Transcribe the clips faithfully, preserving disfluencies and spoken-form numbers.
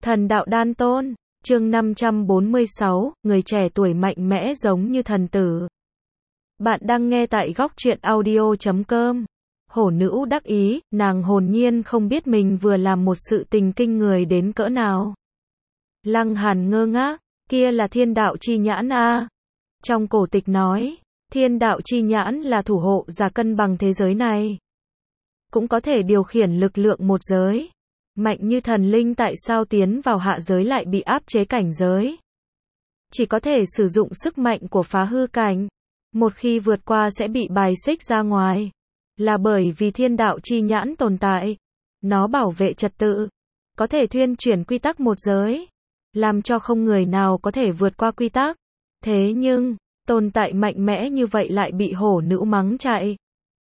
Thần đạo đan tôn, chương năm trăm bốn mươi sáu, người trẻ tuổi mạnh mẽ giống như thần tử. Bạn đang nghe tại góc truyện audio chấm com. Hổ nữ đắc ý, nàng hồn nhiên không biết mình vừa làm một sự tình kinh người đến cỡ nào. Lăng Hàn ngơ ngác, kia là thiên đạo chi nhãn a. Trong cổ tịch nói, thiên đạo chi nhãn là thủ hộ giả cân bằng thế giới này. Cũng có thể điều khiển lực lượng một giới. Mạnh như thần linh tại sao tiến vào hạ giới lại bị áp chế cảnh giới? Chỉ có thể sử dụng sức mạnh của phá hư cảnh. Một khi vượt qua sẽ bị bài xích ra ngoài. Là bởi vì thiên đạo chi nhãn tồn tại. Nó bảo vệ trật tự. Có thể thuyên chuyển quy tắc một giới. Làm cho không người nào có thể vượt qua quy tắc. Thế nhưng, tồn tại mạnh mẽ như vậy lại bị hổ nữ mắng chạy.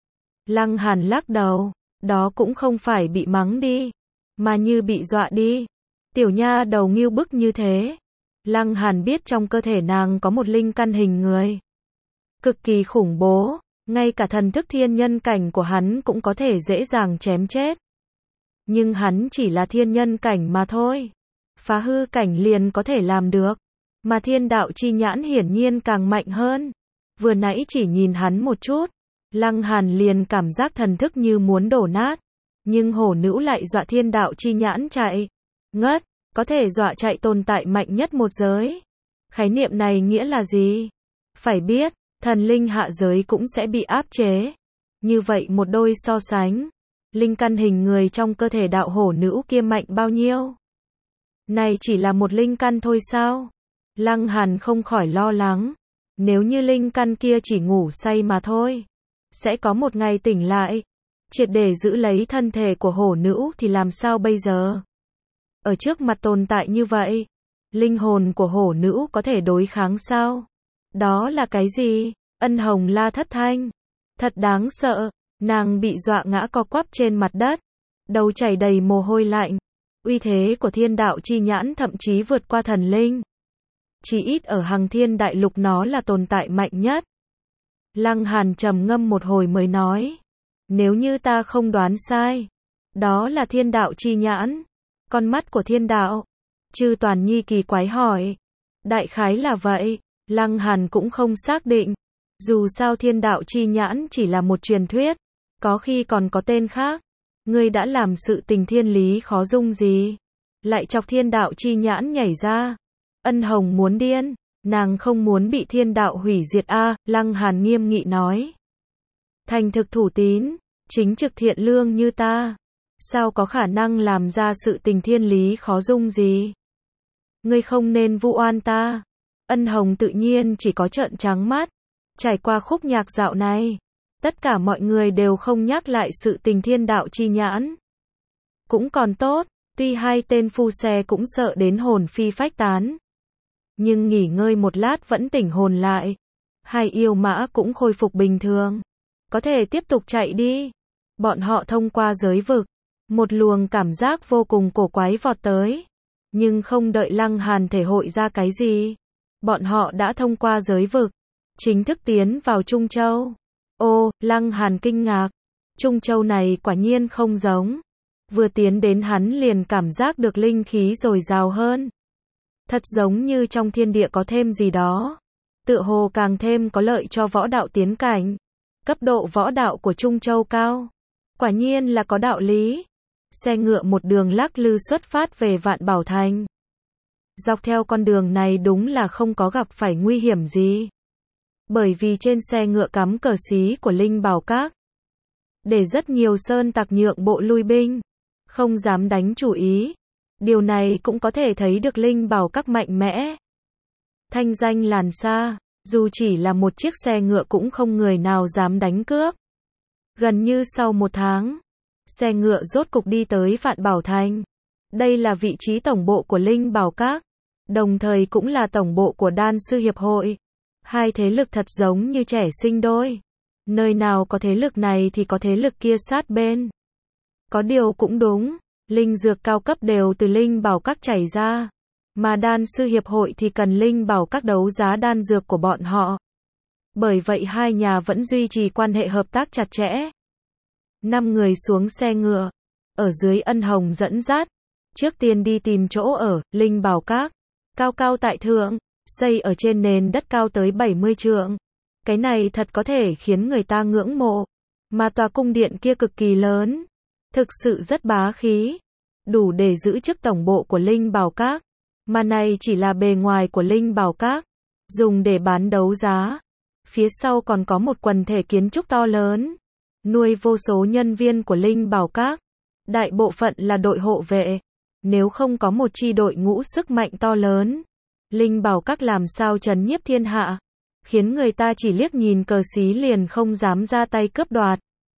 Lăng Hàn lắc đầu. Đó cũng không phải bị mắng đi. Mà như bị dọa đi. Tiểu nha đầu nghiêu bức như thế. Lăng Hàn biết trong cơ thể nàng có một linh căn hình người. Cực kỳ khủng bố. Ngay cả thần thức thiên nhân cảnh của hắn cũng có thể dễ dàng chém chết. Nhưng hắn chỉ là thiên nhân cảnh mà thôi. Phá hư cảnh liền có thể làm được. Mà thiên đạo chi nhãn hiển nhiên càng mạnh hơn. Vừa nãy chỉ nhìn hắn một chút. Lăng Hàn liền cảm giác thần thức như muốn đổ nát. Nhưng hổ nữ lại dọa thiên đạo chi nhãn chạy. Ngất, có thể dọa chạy tồn tại mạnh nhất một giới. Khái niệm này nghĩa là gì? Phải biết, thần linh hạ giới cũng sẽ bị áp chế. Như vậy một đôi so sánh. Linh căn hình người trong cơ thể đạo hổ nữ kia mạnh bao nhiêu? Này chỉ là một linh căn thôi sao? Lăng Hàn không khỏi lo lắng. Nếu như linh căn kia chỉ ngủ say mà thôi. Sẽ có một ngày tỉnh lại. Triệt để giữ lấy thân thể của hổ nữ thì làm sao bây giờ? Ở trước mặt tồn tại như vậy, linh hồn của hổ nữ có thể đối kháng sao? Đó là cái gì? Ân Hồng la thất thanh. Thật đáng sợ, nàng bị dọa ngã co quắp trên mặt đất. Đầu chảy đầy mồ hôi lạnh. Uy thế của thiên đạo chi nhãn thậm chí vượt qua thần linh. Chỉ ít ở Hằng Thiên Đại Lục nó là tồn tại mạnh nhất. Lăng Hàn trầm ngâm một hồi mới nói. Nếu như ta không đoán sai, đó là thiên đạo chi nhãn, con mắt của thiên đạo. Chư Toàn Nhi kỳ quái hỏi. Đại khái là vậy, Lăng Hàn cũng không xác định. Dù sao thiên đạo chi nhãn chỉ là một truyền thuyết, có khi còn có tên khác. Ngươi đã làm sự tình thiên lý khó dung gì? Lại chọc thiên đạo chi nhãn nhảy ra. Ân Hồng muốn điên, nàng không muốn bị thiên đạo hủy diệt a. Lăng Hàn nghiêm nghị nói. Thành thực thủ tín, chính trực thiện lương như ta, sao có khả năng làm ra sự tình thiên lý khó dung gì? Ngươi không nên vu oan ta. Ân Hồng tự nhiên chỉ có trợn trắng mắt. Trải qua khúc nhạc dạo này, tất cả mọi người đều không nhắc lại sự tình thiên đạo chi nhãn. Cũng còn tốt, tuy hai tên phu xe cũng sợ đến hồn phi phách tán. Nhưng nghỉ ngơi một lát vẫn tỉnh hồn lại. Hai yêu mã cũng khôi phục bình thường. Có thể tiếp tục chạy đi. Bọn họ thông qua giới vực. Một luồng cảm giác vô cùng cổ quái vọt tới. Nhưng không đợi Lăng Hàn thể hội ra cái gì. Bọn họ đã thông qua giới vực. Chính thức tiến vào Trung Châu. Ô, Lăng Hàn kinh ngạc. Trung Châu này quả nhiên không giống. Vừa tiến đến hắn liền cảm giác được linh khí dồi dào hơn. Thật giống như trong thiên địa có thêm gì đó. Tựa hồ càng thêm có lợi cho võ đạo tiến cảnh. Cấp độ võ đạo của Trung Châu cao. Quả nhiên là có đạo lý. Xe ngựa một đường lắc lư xuất phát về Vạn Bảo Thành. Dọc theo con đường này đúng là không có gặp phải nguy hiểm gì. Bởi vì trên xe ngựa cắm cờ xí của Linh Bảo Các. Để rất nhiều sơn tặc nhượng bộ lui binh. Không dám đánh chủ ý. Điều này cũng có thể thấy được Linh Bảo Các mạnh mẽ. Thanh danh làn xa. Dù chỉ là một chiếc xe ngựa cũng không người nào dám đánh cướp. Gần như sau một tháng, xe ngựa rốt cục đi tới Vạn Bảo Thành. Đây là vị trí tổng bộ của Linh Bảo Các, đồng thời cũng là tổng bộ của Đan Sư Hiệp Hội. Hai thế lực thật giống như trẻ sinh đôi. Nơi nào có thế lực này thì có thế lực kia sát bên. Có điều cũng đúng, linh dược cao cấp đều từ Linh Bảo Các chảy ra. Mà Đan Sư Hiệp Hội thì cần Linh Bảo Các đấu giá đan dược của bọn họ. Bởi vậy hai nhà vẫn duy trì quan hệ hợp tác chặt chẽ. Năm người xuống xe ngựa. Ở dưới Ân Hồng dẫn dắt. Trước tiên đi tìm chỗ ở, Linh Bảo Các. Cao cao tại thượng, xây ở trên nền đất cao tới bảy mươi trượng. Cái này thật có thể khiến người ta ngưỡng mộ. Mà tòa cung điện kia cực kỳ lớn. Thực sự rất bá khí. Đủ để giữ chức tổng bộ của Linh Bảo Các. Mà này chỉ là bề ngoài của Linh Bảo Các. Dùng để bán đấu giá. Phía sau còn có một quần thể kiến trúc to lớn. Nuôi vô số nhân viên của Linh Bảo Các. Đại bộ phận là đội hộ vệ. Nếu không có một chi đội ngũ sức mạnh to lớn, Linh Bảo Các làm sao trấn nhiếp thiên hạ, khiến người ta chỉ liếc nhìn cờ xí liền không dám ra tay cướp đoạt.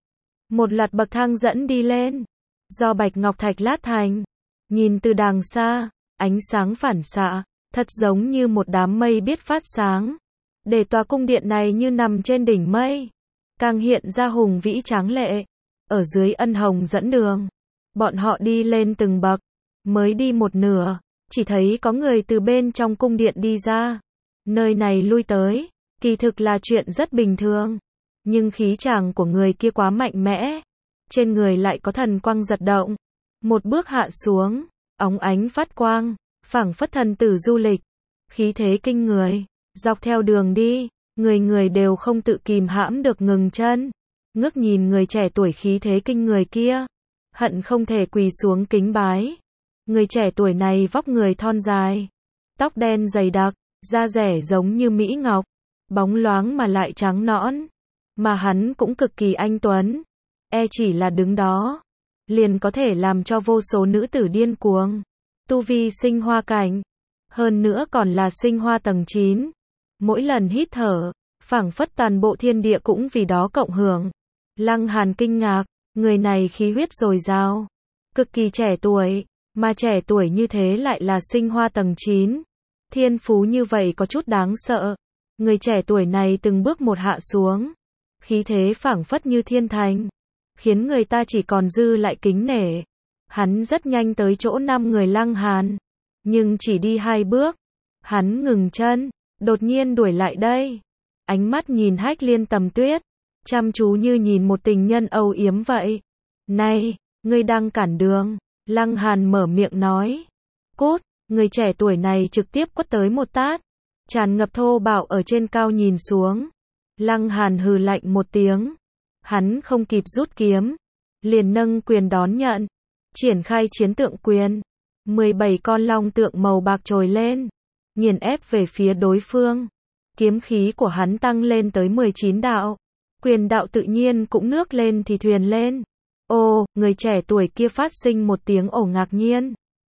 Một loạt bậc thang dẫn đi lên, do bạch ngọc thạch lát thành, nhìn từ đàng xa, ánh sáng phản xạ, thật giống như một đám mây biết phát sáng, để tòa cung điện này như nằm trên đỉnh mây, càng hiện ra hùng vĩ tráng lệ. Ở dưới ân hồng dẫn đường, bọn họ đi lên từng bậc, mới đi một nửa, chỉ thấy có người từ bên trong cung điện đi ra. Nơi này lui tới, kỳ thực là chuyện rất bình thường. Nhưng khí chàng của người kia quá mạnh mẽ. Trên người lại có thần quang giật động. Một bước hạ xuống, óng ánh phát quang, phảng phất thần tử du lịch. Khí thế kinh người, dọc theo đường đi, người người đều không tự kìm hãm được ngừng chân. Ngước nhìn người trẻ tuổi khí thế kinh người kia, hận không thể quỳ xuống kính bái. Người trẻ tuổi này vóc người thon dài, tóc đen dày đặc, da rẻ giống như mỹ ngọc, bóng loáng mà lại trắng nõn. Mà hắn cũng cực kỳ anh tuấn, e chỉ là đứng đó, liền có thể làm cho vô số nữ tử điên cuồng. Tu vi sinh hoa cảnh, hơn nữa còn là sinh hoa tầng chín. Mỗi lần hít thở, phảng phất toàn bộ thiên địa cũng vì đó cộng hưởng. Lăng Hàn kinh ngạc, người này khí huyết dồi dào, cực kỳ trẻ tuổi. Mà trẻ tuổi như thế lại là sinh hoa tầng chín. Thiên phú như vậy có chút đáng sợ. Người trẻ tuổi này từng bước một hạ xuống. Khí thế phảng phất như thiên thành. Khiến người ta chỉ còn dư lại kính nể. Hắn rất nhanh tới chỗ năm người Lăng Hàn. Nhưng chỉ đi hai bước. Hắn ngừng chân. Đột nhiên đuổi lại đây. Ánh mắt nhìn Hách Liên Tầm Tuyết. Chăm chú như nhìn một tình nhân âu yếm vậy. Này, ngươi đang cản đường. Lăng Hàn mở miệng nói. Cút, người trẻ tuổi này trực tiếp quất tới một tát. Tràn ngập thô bạo ở trên cao nhìn xuống. Lăng Hàn hừ lạnh một tiếng. Hắn không kịp rút kiếm. Liền nâng quyền đón nhận. Triển khai chiến tượng quyền. mười bảy con long tượng màu bạc trồi lên. Nghiền ép về phía đối phương. Kiếm khí của hắn tăng lên tới mười chín đạo. Quyền đạo tự nhiên cũng nước lên thì thuyền lên. Ô, người trẻ tuổi kia phát sinh một tiếng ồ ngạc nhiên.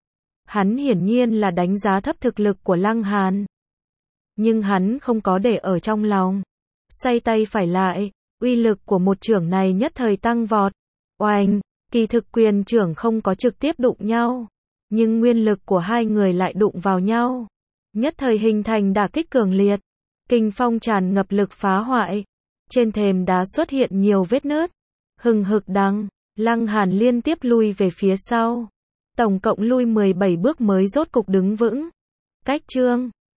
Hắn hiển nhiên là đánh giá thấp thực lực của Lăng Hàn. Nhưng hắn không có để ở trong lòng. Xoay tay phải lại, uy lực của một chưởng này nhất thời tăng vọt. Oanh, kỳ thực quyền chưởng không có trực tiếp đụng nhau. Nhưng nguyên lực của hai người lại đụng vào nhau. Nhất thời hình thành đả kích cường liệt. Kinh phong tràn ngập lực phá hoại. Trên thềm đá xuất hiện nhiều vết nứt. Hừng hực đằng. Lăng Hàn liên tiếp lui về phía sau. Tổng cộng lui mười bảy bước mới rốt cục đứng vững. Cách chương